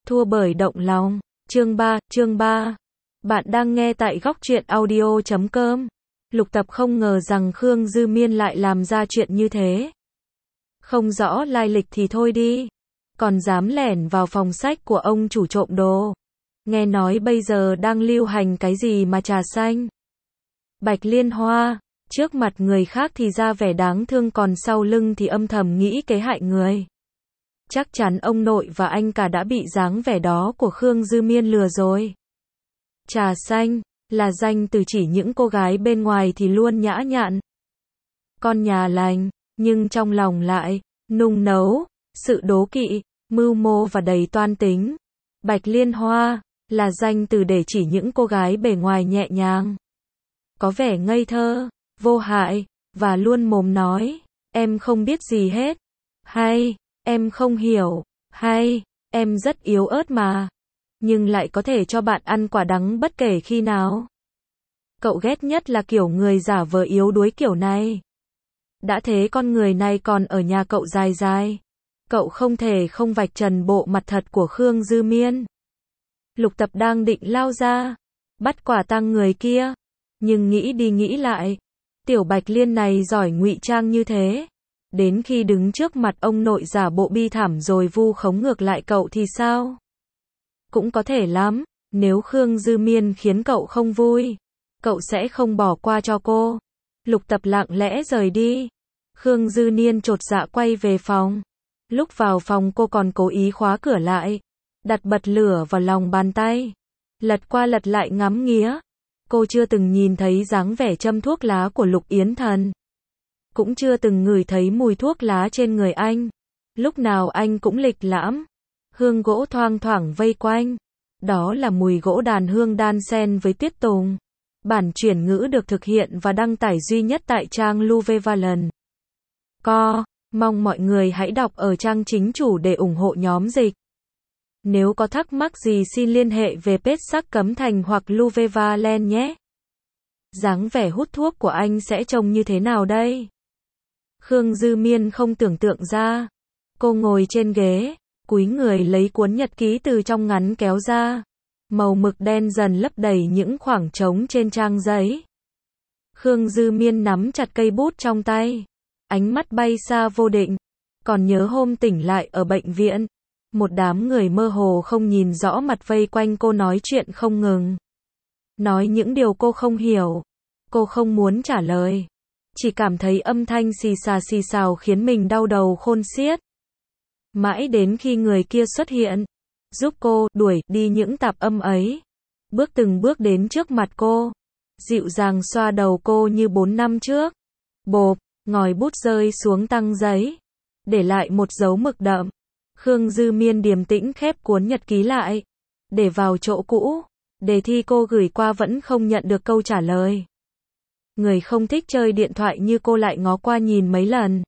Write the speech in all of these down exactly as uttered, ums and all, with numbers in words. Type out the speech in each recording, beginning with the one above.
Thua bởi động lòng. Chương ba, chương ba. Bạn đang nghe tại góc truyện audio chấm com. Lục Tập không ngờ rằng Khương Dư Miên lại làm ra chuyện như thế. Không rõ lai lịch thì thôi đi, còn dám lẻn vào phòng sách của ông chủ trộm đồ. Nghe nói bây giờ đang lưu hành cái gì mà trà xanh, bạch liên hoa, trước mặt người khác thì ra vẻ đáng thương, còn sau lưng thì âm thầm nghĩ kế hại người. Chắc chắn ông nội và anh cả đã bị dáng vẻ đó của Khương Dư Miên lừa rồi. Trà xanh là danh từ chỉ những cô gái bên ngoài thì luôn nhã nhặn, con nhà lành, nhưng trong lòng lại nung nấu sự đố kỵ, mưu mô và đầy toan tính. Bạch liên hoa là danh từ để chỉ những cô gái bề ngoài nhẹ nhàng, có vẻ ngây thơ, vô hại, và luôn mồm nói, em không biết gì hết, hay, em không hiểu, hay, em rất yếu ớt mà, nhưng lại có thể cho bạn ăn quả đắng bất kể khi nào. Cậu ghét nhất là kiểu người giả vờ yếu đuối kiểu này. Đã thế con người này còn ở nhà cậu dài dài. Cậu không thể không vạch trần bộ mặt thật của Khương Dư Miên. Lục Tập đang định lao ra, bắt quả tang người kia, nhưng nghĩ đi nghĩ lại, tiểu Bạch Liên này giỏi ngụy trang như thế, đến khi đứng trước mặt ông nội giả bộ bi thảm rồi vu khống ngược lại cậu thì sao? Cũng có thể lắm, nếu Khương Dư Miên khiến cậu không vui, cậu sẽ không bỏ qua cho cô. Lục Tập lặng lẽ rời đi. Khương Dư Niên chột dạ quay về phòng. Lúc vào phòng cô còn cố ý khóa cửa lại, đặt bật lửa vào lòng bàn tay, lật qua lật lại ngắm nghía. Cô chưa từng nhìn thấy dáng vẻ châm thuốc lá của Lục Yến Thần, cũng chưa từng ngửi thấy mùi thuốc lá trên người anh. Lúc nào anh cũng lịch lãm, hương gỗ thoang thoảng vây quanh. Đó là mùi gỗ đàn hương đan xen với tuyết tùng. Bản chuyển ngữ được thực hiện và đăng tải duy nhất tại trang Luvevalon. Co, mong mọi người hãy đọc ở trang chính chủ để ủng hộ nhóm dịch. Nếu có thắc mắc gì xin liên hệ về page Sắc Cấm Thành hoặc Luvevalon nhé. Dáng vẻ hút thuốc của anh sẽ trông như thế nào đây? Khương Dư Miên không tưởng tượng ra. Cô ngồi trên ghế, cúi người lấy cuốn nhật ký từ trong ngắn kéo ra. Màu mực đen dần lấp đầy những khoảng trống trên trang giấy. Khương Dư Miên nắm chặt cây bút trong tay, ánh mắt bay xa vô định. Còn nhớ hôm tỉnh lại ở bệnh viện, một đám người mơ hồ không nhìn rõ mặt vây quanh cô nói chuyện không ngừng. Nói những điều cô không hiểu. Cô không muốn trả lời, chỉ cảm thấy âm thanh xì xà xì xào khiến mình đau đầu khôn xiết. Mãi đến khi người kia xuất hiện, giúp cô đuổi đi những tạp âm ấy, bước từng bước đến trước mặt cô, dịu dàng xoa đầu cô như bốn năm trước. Bộp, ngòi bút rơi xuống tăng giấy, để lại một dấu mực đậm. Khương Dư Miên điềm tĩnh khép cuốn nhật ký lại, để vào chỗ cũ. Đề thi cô gửi qua vẫn không nhận được câu trả lời. Người không thích chơi điện thoại như cô lại ngó qua nhìn mấy lần.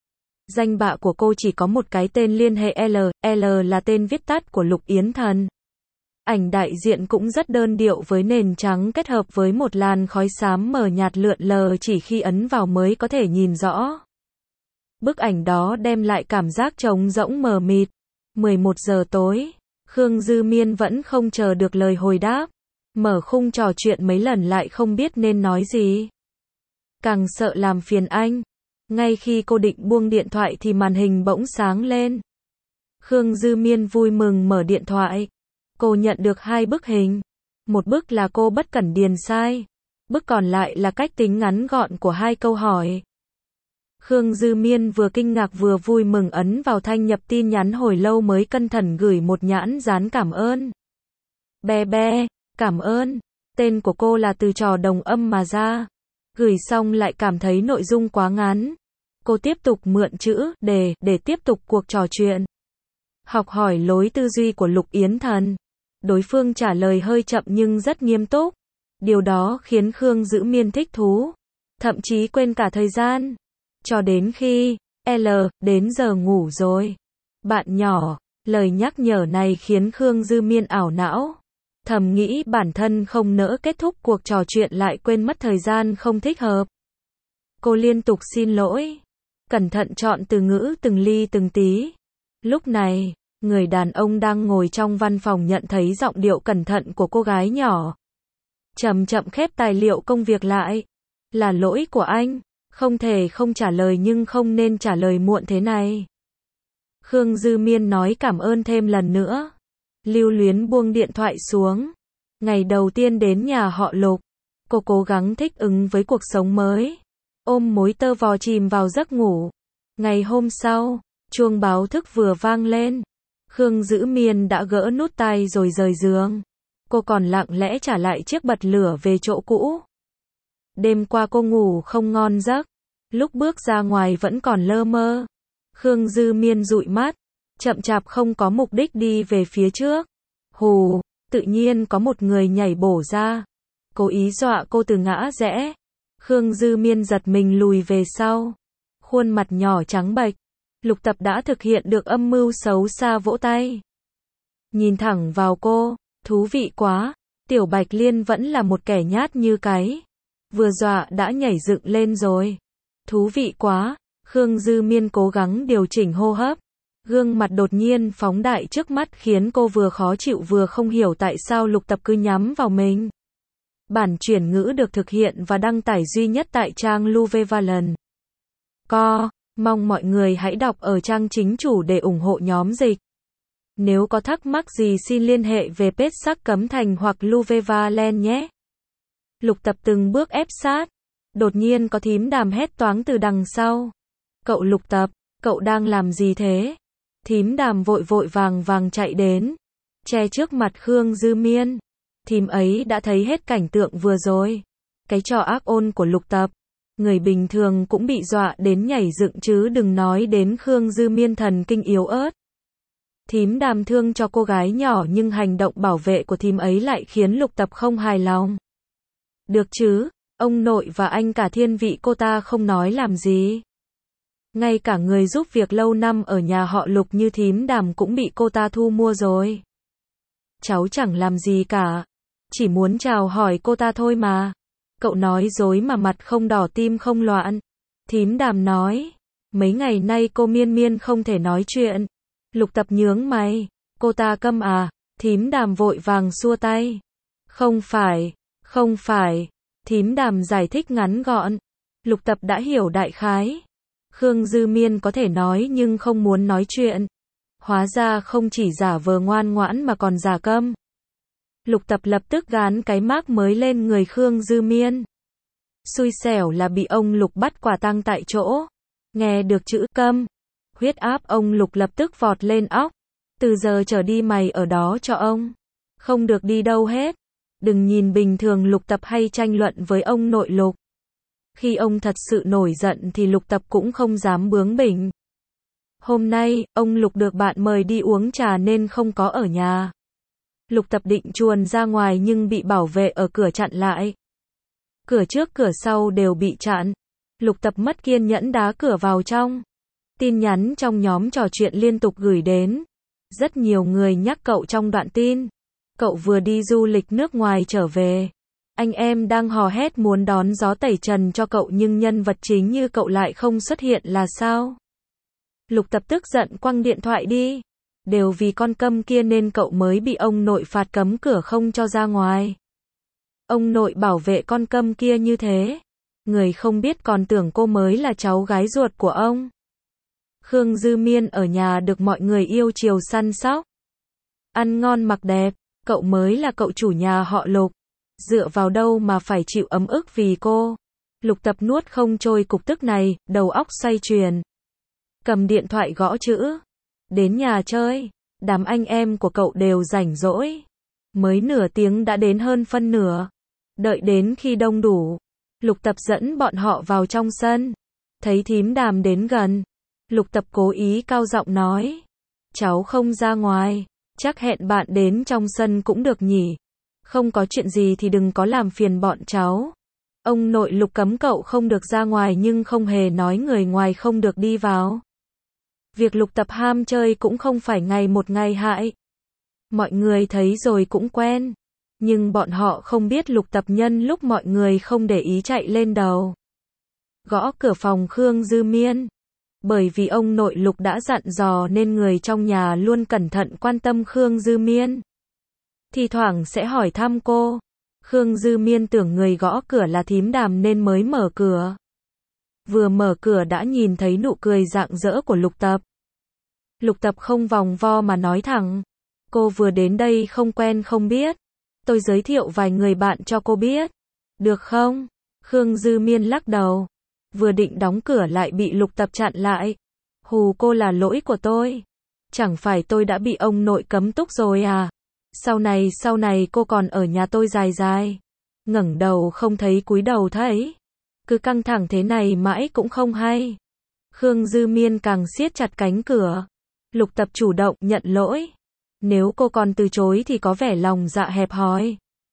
Danh bạ của cô chỉ có một cái tên liên hệ L, L là tên viết tắt của Lục Yến Thần. Ảnh đại diện cũng rất đơn điệu với nền trắng kết hợp với một làn khói xám mờ nhạt lượn lờ, chỉ khi ấn vào mới có thể nhìn rõ. Bức ảnh đó đem lại cảm giác trống rỗng mờ mịt. mười một giờ tối, Khương Dư Miên vẫn không chờ được lời hồi đáp. Mở khung trò chuyện mấy lần lại không biết nên nói gì. Càng sợ làm phiền anh. Ngay khi cô định buông điện thoại thì màn hình bỗng sáng lên. Khương Dư Miên vui mừng mở điện thoại. Cô nhận được hai bức hình. Một bức là cô bất cẩn điền sai. Bức còn lại là cách tính ngắn gọn của hai câu hỏi. Khương Dư Miên vừa kinh ngạc vừa vui mừng ấn vào thanh nhập tin nhắn hồi lâu mới cẩn thận gửi một nhãn dán cảm ơn. Be be, cảm ơn. Tên của cô là từ trò đồng âm mà ra. Gửi xong lại cảm thấy nội dung quá ngắn. Cô tiếp tục mượn chữ đề để tiếp tục cuộc trò chuyện. Học hỏi lối tư duy của Lục Yến Thần. Đối phương trả lời hơi chậm nhưng rất nghiêm túc. Điều đó khiến Khương Dư Miên thích thú. Thậm chí quên cả thời gian. Cho đến khi L đến giờ ngủ rồi. Bạn nhỏ, lời nhắc nhở này khiến Khương Dư Miên ảo não. Thầm nghĩ bản thân không nỡ kết thúc cuộc trò chuyện lại quên mất thời gian không thích hợp. Cô liên tục xin lỗi, cẩn thận chọn từ ngữ từng ly từng tí. Lúc này, Người đàn ông đang ngồi trong văn phòng nhận thấy giọng điệu cẩn thận của cô gái nhỏ. Chậm chậm khép tài liệu công việc lại. Là lỗi của anh. Không thể không trả lời nhưng không nên trả lời muộn thế này. Khương Dư Miên nói cảm ơn thêm lần nữa. Lưu Luyến buông điện thoại xuống. Ngày đầu tiên đến nhà họ Lục, cô cố gắng thích ứng với cuộc sống mới. Ôm mối tơ vò chìm vào giấc ngủ. Ngày hôm sau, chuông báo thức vừa vang lên. Khương Dữ Miên đã gỡ nút tai rồi rời giường. Cô còn lặng lẽ trả lại chiếc bật lửa về chỗ cũ. Đêm qua cô ngủ không ngon giấc. Lúc bước ra ngoài vẫn còn lơ mơ. Khương Dư Miên dụi mắt, chậm chạp không có mục đích đi về phía trước. Hù, tự nhiên có một người nhảy bổ ra. Cố ý dọa cô từ ngã rẽ. Khương Dư Miên giật mình lùi về sau. Khuôn mặt nhỏ trắng bệch. Lục Tập đã thực hiện được âm mưu xấu xa vỗ tay. Nhìn thẳng vào cô, thú vị quá. Tiểu Bạch Liên vẫn là một kẻ nhát như cái. Vừa dọa đã nhảy dựng lên rồi. Thú vị quá. Khương Dư Miên cố gắng điều chỉnh hô hấp. Gương mặt đột nhiên phóng đại trước mắt khiến cô vừa khó chịu vừa không hiểu tại sao Lục Tập cứ nhắm vào mình. Bản chuyển ngữ được thực hiện và đăng tải duy nhất tại trang Luvevalon. Co, mong mọi người hãy đọc ở trang chính chủ để ủng hộ nhóm dịch. Nếu có thắc mắc gì xin liên hệ về page Sắc Cấm Thành hoặc Luvevalon nhé. Lục Tập từng bước ép sát. Đột nhiên có thím Đàm hét toáng từ đằng sau. Cậu Lục Tập, cậu đang làm gì thế? Thím Đàm vội vội vàng vàng chạy đến. Che trước mặt Khương Dư Miên. Thím ấy đã thấy hết cảnh tượng vừa rồi. Cái trò ác ôn của Lục Tập. Người bình thường cũng bị dọa đến nhảy dựng chứ đừng nói đến Khương Dư Miên thần kinh yếu ớt. Thím Đàm thương cho cô gái nhỏ nhưng hành động bảo vệ của thím ấy lại khiến Lục Tập không hài lòng. Được chứ, ông nội và anh cả thiên vị cô ta không nói làm gì. Ngay cả người giúp việc lâu năm ở nhà họ Lục như thím Đàm cũng bị cô ta thu mua rồi. Cháu chẳng làm gì cả. Chỉ muốn chào hỏi cô ta thôi mà. Cậu nói dối mà mặt không đỏ tim không loạn. Thím Đàm nói. Mấy ngày nay cô Miên Miên không thể nói chuyện. Lục Tập nhướng mày. Cô ta câm à? Thím Đàm vội vàng xua tay. Không phải, không phải. Thím Đàm giải thích ngắn gọn. Lục Tập đã hiểu đại khái. Khương Dư Miên có thể nói nhưng không muốn nói chuyện. Hóa ra không chỉ giả vờ ngoan ngoãn mà còn giả câm. Lục Tập lập tức gán cái mác mới lên người Khương Dư Miên. Xui xẻo là bị ông Lục bắt quả tang tại chỗ. Nghe được chữ câm, huyết áp ông Lục lập tức vọt lên óc. Từ giờ trở đi mày ở đó cho ông. Không được đi đâu hết. Đừng nhìn bình thường Lục Tập hay tranh luận với ông nội Lục. Khi ông thật sự nổi giận thì Lục Tập cũng không dám bướng bỉnh. Hôm nay, ông Lục được bạn mời đi uống trà nên không có ở nhà. Lục Tập định chuồn ra ngoài nhưng bị bảo vệ ở cửa chặn lại. Cửa trước cửa sau đều bị chặn. Lục Tập mất kiên nhẫn đá cửa vào trong. Tin nhắn trong nhóm trò chuyện liên tục gửi đến. Rất nhiều người nhắc cậu trong đoạn tin. Cậu vừa đi du lịch nước ngoài trở về. Anh em đang hò hét muốn đón gió tẩy trần cho cậu nhưng nhân vật chính như cậu lại không xuất hiện là sao? Lục Tập tức giận quăng điện thoại đi. Đều vì con câm kia nên cậu mới bị ông nội phạt cấm cửa không cho ra ngoài. Ông nội bảo vệ con câm kia như thế. Người không biết còn tưởng cô mới là cháu gái ruột của ông. Khương Dư Miên ở nhà được mọi người yêu chiều săn sóc. Ăn ngon mặc đẹp, cậu mới là cậu chủ nhà họ Lục. Dựa vào đâu mà phải chịu ấm ức vì cô. Lục Tập nuốt không trôi cục tức này, đầu óc xoay chuyển. Cầm điện thoại gõ chữ. Đến nhà chơi. Đám anh em của cậu đều rảnh rỗi. Mới nửa tiếng đã đến hơn phân nửa. Đợi đến khi đông đủ. Lục Tập dẫn bọn họ vào trong sân. Thấy thím Đàm đến gần. Lục Tập cố ý cao giọng nói. Cháu không ra ngoài. Chắc hẹn bạn đến trong sân cũng được nhỉ. Không có chuyện gì thì đừng có làm phiền bọn cháu. Ông nội Lục cấm cậu không được ra ngoài nhưng không hề nói người ngoài không được đi vào. Việc Lục Tập ham chơi cũng không phải ngày một ngày hại. Mọi người thấy rồi cũng quen. Nhưng bọn họ không biết Lục Tập nhân lúc mọi người không để ý chạy lên đầu. Gõ cửa phòng Khương Dư Miên. Bởi vì ông nội Lục đã dặn dò nên người trong nhà luôn cẩn thận quan tâm Khương Dư Miên. Thì thoảng sẽ hỏi thăm cô. Khương Dư Miên tưởng người gõ cửa là thím Đàm nên mới mở cửa. Vừa mở cửa đã nhìn thấy nụ cười rạng rỡ của Lục Tập. Lục Tập không vòng vo mà nói thẳng. Cô vừa đến đây không quen không biết. Tôi giới thiệu vài người bạn cho cô biết. Được không? Khương Dư Miên lắc đầu. Vừa định đóng cửa lại bị Lục Tập chặn lại. Hù cô là lỗi của tôi. Chẳng phải tôi đã bị ông nội cấm túc rồi à? Sau này sau này cô còn ở nhà tôi dài dài. Ngẩng đầu không thấy cúi đầu thấy. Cứ căng thẳng thế này mãi cũng không hay. Khương Dư Miên càng siết chặt cánh cửa. Lục Tập chủ động nhận lỗi. Nếu cô còn từ chối thì có vẻ lòng dạ hẹp hòi.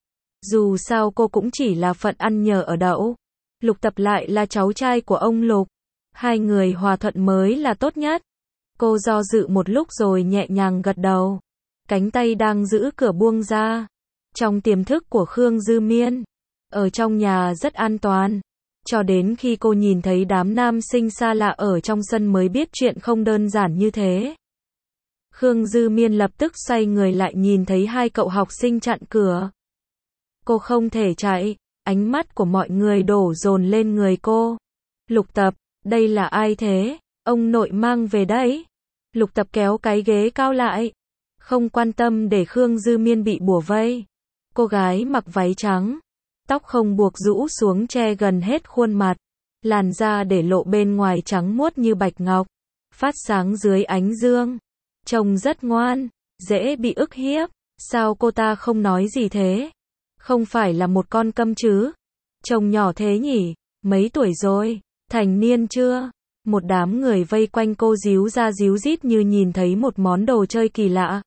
Dù sao cô cũng chỉ là phận ăn nhờ ở đậu. Lục Tập lại là cháu trai của ông Lục. Hai người hòa thuận mới là tốt nhất. Cô do dự một lúc rồi nhẹ nhàng gật đầu. Cánh tay đang giữ cửa buông ra. Trong tiềm thức của Khương Dư Miên, ở trong nhà rất an toàn. Cho đến khi cô nhìn thấy đám nam sinh xa lạ ở trong sân mới biết chuyện không đơn giản như thế. Khương Dư Miên lập tức xoay người lại nhìn thấy hai cậu học sinh chặn cửa. Cô không thể chạy, ánh mắt của mọi người đổ dồn lên người cô. Lục Tập, đây là ai thế? Ông nội mang về đấy. Lục Tập kéo cái ghế cao lại. Không quan tâm để Khương Dư Miên bị bủa vây. Cô gái mặc váy trắng. Tóc không buộc rũ xuống che gần hết khuôn mặt. Làn da để lộ bên ngoài trắng muốt như bạch ngọc. Phát sáng dưới ánh dương. Trông rất ngoan, dễ bị ức hiếp. Sao cô ta không nói gì thế? Không phải là một con câm chứ? Trông nhỏ thế nhỉ? Mấy tuổi rồi? Thành niên chưa? Một đám người vây quanh cô díu ra díu dít như nhìn thấy một món đồ chơi kỳ lạ.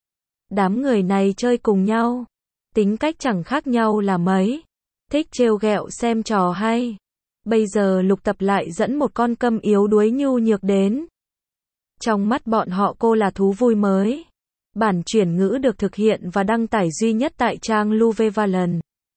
Đám người này chơi cùng nhau. Tính cách chẳng khác nhau là mấy. Thích trêu ghẹo xem trò hay. Bây giờ Lục Tập lại dẫn một con câm yếu đuối nhu nhược đến. Trong mắt bọn họ cô là thú vui mới. Bản chuyển ngữ được thực hiện và đăng tải duy nhất tại trang Luvevalon.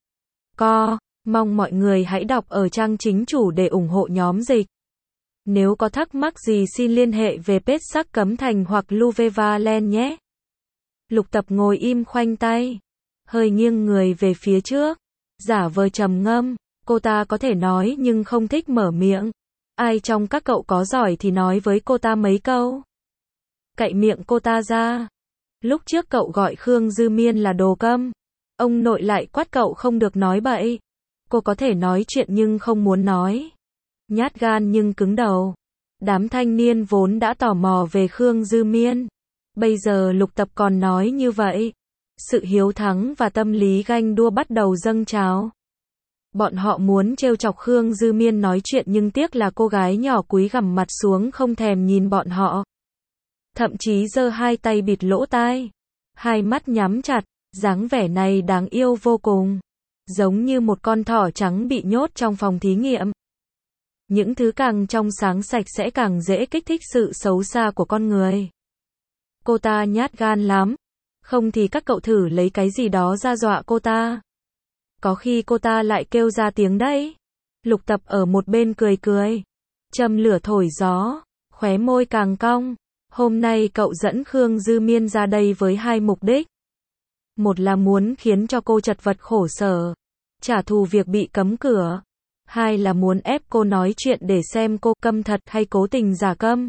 Co, mong mọi người hãy đọc ở trang chính chủ để ủng hộ nhóm dịch. Nếu có thắc mắc gì xin liên hệ về page Sắc Cấm Thành hoặc Luvevalon nhé. Lục Tập ngồi im khoanh tay, hơi nghiêng người về phía trước, giả vờ trầm ngâm. Cô ta có thể nói nhưng không thích mở miệng. Ai trong các cậu có giỏi thì nói với cô ta mấy câu. Cậy miệng cô ta ra. Lúc trước cậu gọi Khương Dư Miên là đồ câm. Ông nội lại quát cậu không được nói bậy. Cô có thể nói chuyện nhưng không muốn nói. Nhát gan nhưng cứng đầu. Đám thanh niên vốn đã tò mò về Khương Dư Miên. Bây giờ Lục Tập còn nói như vậy. Sự hiếu thắng và tâm lý ganh đua bắt đầu dâng trào. Bọn họ muốn trêu chọc Khương Dư Miên nói chuyện nhưng tiếc là cô gái nhỏ cúi gằm mặt xuống không thèm nhìn bọn họ. Thậm chí giơ hai tay bịt lỗ tai. Hai mắt nhắm chặt, dáng vẻ này đáng yêu vô cùng. Giống như một con thỏ trắng bị nhốt trong phòng thí nghiệm. Những thứ càng trong sáng sạch sẽ càng dễ kích thích sự xấu xa của con người. Cô ta nhát gan lắm. Không thì các cậu thử lấy cái gì đó ra dọa cô ta. Có khi cô ta lại kêu ra tiếng đấy. Lục Tập ở một bên cười cười. Châm lửa thổi gió. Khóe môi càng cong. Hôm nay cậu dẫn Khương Dư Miên ra đây với hai mục đích. Một là muốn khiến cho cô chật vật khổ sở. Trả thù việc bị cấm cửa. Hai là muốn ép cô nói chuyện để xem cô câm thật hay cố tình giả câm.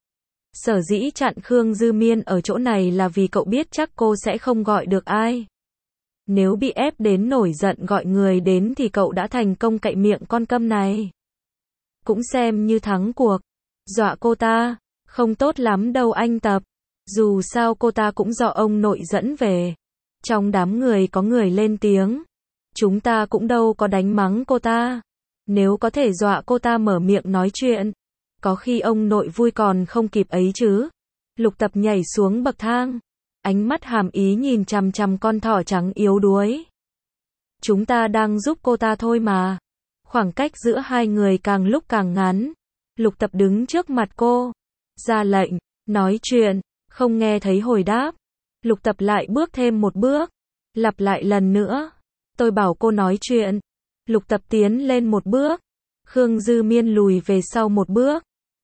Sở dĩ chặn Khương Dư Miên ở chỗ này là vì cậu biết chắc cô sẽ không gọi được ai. Nếu bị ép đến nổi giận gọi người đến thì cậu đã thành công cậy miệng con câm này. Cũng xem như thắng cuộc. Dọa cô ta, không tốt lắm đâu anh Tập. Dù sao cô ta cũng do ông nội dẫn về. Trong đám người có người lên tiếng. Chúng ta cũng đâu có đánh mắng cô ta. Nếu có thể dọa cô ta mở miệng nói chuyện. Có khi ông nội vui còn không kịp ấy chứ. Lục Tập nhảy xuống bậc thang. Ánh mắt hàm ý nhìn chằm chằm con thỏ trắng yếu đuối. Chúng ta đang giúp cô ta thôi mà. Khoảng cách giữa hai người càng lúc càng ngắn. Lục Tập đứng trước mặt cô. Ra lệnh, nói chuyện, không nghe thấy hồi đáp. Lục Tập lại bước thêm một bước. Lặp lại lần nữa. Tôi bảo cô nói chuyện. Lục Tập tiến lên một bước. Khương Dư Miên lùi về sau một bước.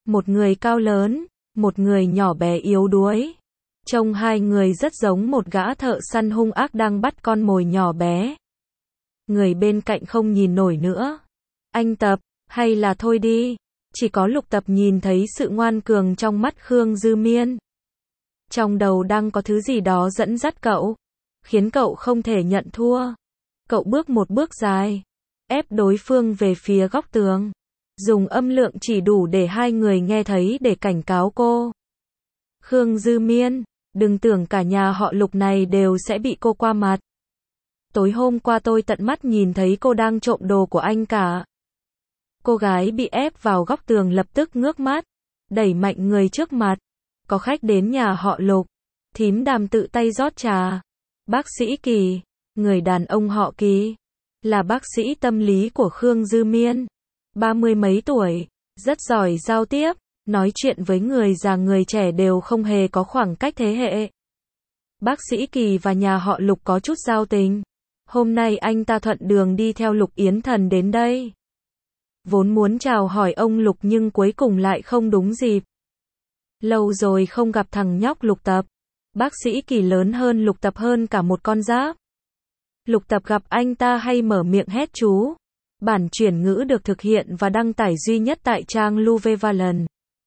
Một người cao lớn, một người nhỏ bé yếu đuối. Trông hai người rất giống một gã thợ săn hung ác đang bắt con mồi nhỏ bé. Người bên cạnh không nhìn nổi nữa. Anh Tập, hay là thôi đi. Chỉ có Lục Tập nhìn thấy sự ngoan cường trong mắt Khương Dư Miên. Trong đầu đang có thứ gì đó dẫn dắt cậu, khiến cậu không thể nhận thua. Cậu bước một bước dài, ép đối phương về phía góc tường. Dùng âm lượng chỉ đủ để hai người nghe thấy để cảnh cáo cô. Khương Dư Miên, đừng tưởng cả nhà họ Lục này đều sẽ bị cô qua mặt. Tối hôm qua tôi tận mắt nhìn thấy cô đang trộm đồ của anh cả. Cô gái bị ép vào góc tường lập tức ngước mắt, đẩy mạnh người trước mặt. Có khách đến nhà họ Lục. Thím Đàm tự tay rót trà. Bác sĩ Kỳ, người đàn ông họ Kỳ, là bác sĩ tâm lý của Khương Dư Miên. Ba mươi mấy tuổi, rất giỏi giao tiếp, nói chuyện với người già người trẻ đều không hề có khoảng cách thế hệ. Bác sĩ Kỳ và nhà họ Lục có chút giao tình. Hôm nay anh ta thuận đường đi theo Lục Yến Thần đến đây. Vốn muốn chào hỏi ông Lục nhưng cuối cùng lại không đúng dịp. Lâu rồi không gặp thằng nhóc Lục Tập. Bác sĩ Kỳ lớn hơn Lục Tập hơn cả một con giáp. Lục Tập gặp anh ta hay mở miệng hét chú. Bản chuyển ngữ được thực hiện và đăng tải duy nhất tại trang Luvevalent.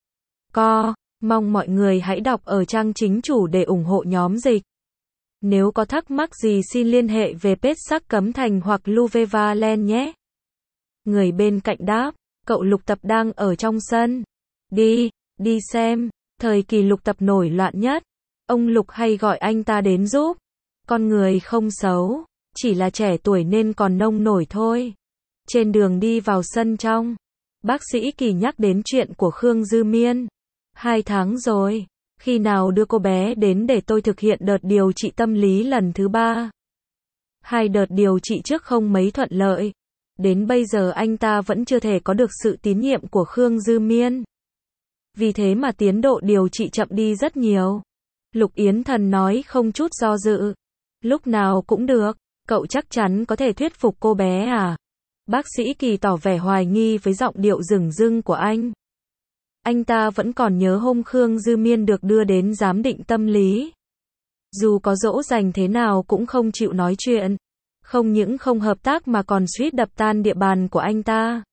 Co, mong mọi người hãy đọc ở trang chính chủ để ủng hộ nhóm dịch. Nếu có thắc mắc gì xin liên hệ về page Sắc Cấm Thành hoặc Luvevalent nhé. Người bên cạnh đáp, cậu Lục Tập đang ở trong sân. Đi, đi xem. Thời kỳ Lục Tập nổi loạn nhất, ông Lục hay gọi anh ta đến giúp. Con người không xấu, chỉ là trẻ tuổi nên còn nông nổi thôi. Trên đường đi vào sân trong, bác sĩ Kỳ nhắc đến chuyện của Khương Dư Miên. Hai tháng rồi, khi nào đưa cô bé đến để tôi thực hiện đợt điều trị tâm lý lần thứ ba. Hai đợt điều trị trước không mấy thuận lợi. Đến bây giờ anh ta vẫn chưa thể có được sự tín nhiệm của Khương Dư Miên. Vì thế mà tiến độ điều trị chậm đi rất nhiều. Lục Yến Thần nói không chút do dự. Lúc nào cũng được, cậu chắc chắn có thể thuyết phục cô bé à? Bác sĩ Kỳ tỏ vẻ hoài nghi với giọng điệu rừng rưng của anh. Anh ta vẫn còn nhớ hôm Khương Dư Miên được đưa đến giám định tâm lý. Dù có dỗ dành thế nào cũng không chịu nói chuyện. Không những không hợp tác mà còn suýt đập tan địa bàn của anh ta.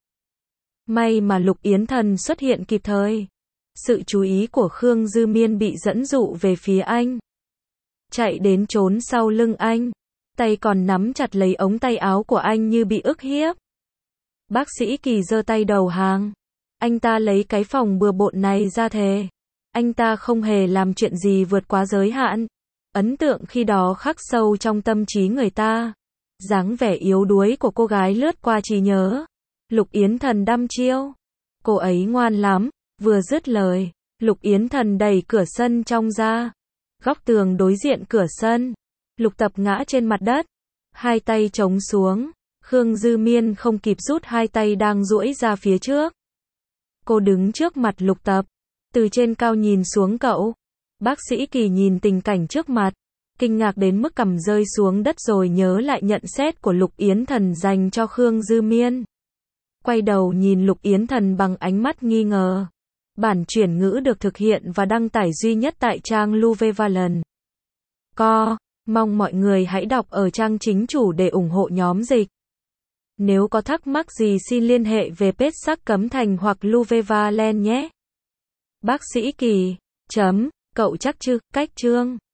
May mà Lục Yến Thần xuất hiện kịp thời. Sự chú ý của Khương Dư Miên bị dẫn dụ về phía anh. Chạy đến trốn sau lưng anh. Tay còn nắm chặt lấy ống tay áo của anh như bị ức hiếp. Bác sĩ Kỳ giơ tay đầu hàng. Anh ta lấy cái phòng bừa bộn này ra thề. Anh ta không hề làm chuyện gì vượt quá giới hạn. Ấn tượng khi đó khắc sâu trong tâm trí người ta. Dáng vẻ yếu đuối của cô gái lướt qua trí nhớ. Lục Yến Thần đăm chiêu. Cô ấy ngoan lắm. Vừa dứt lời, Lục Yến Thần đẩy cửa sân trong ra. Góc tường đối diện cửa sân. Lục Tập ngã trên mặt đất. Hai tay chống xuống. Khương Dư Miên không kịp rút hai tay đang duỗi ra phía trước. Cô đứng trước mặt Lục Tập. Từ trên cao nhìn xuống cậu. Bác sĩ Kỳ nhìn tình cảnh trước mặt. Kinh ngạc đến mức cằm rơi xuống đất rồi nhớ lại nhận xét của Lục Yến Thần dành cho Khương Dư Miên. Quay đầu nhìn Lục Yến Thần bằng ánh mắt nghi ngờ. Bản chuyển ngữ được thực hiện và đăng tải duy nhất tại trang Luvevalent. Co, mong mọi người hãy đọc ở trang chính chủ để ủng hộ nhóm dịch. Nếu có thắc mắc gì xin liên hệ về page Sắc Cấm Thành hoặc Luvevalent nhé. Bác sĩ Kỳ, chấm, cậu chắc chứ, cách chương.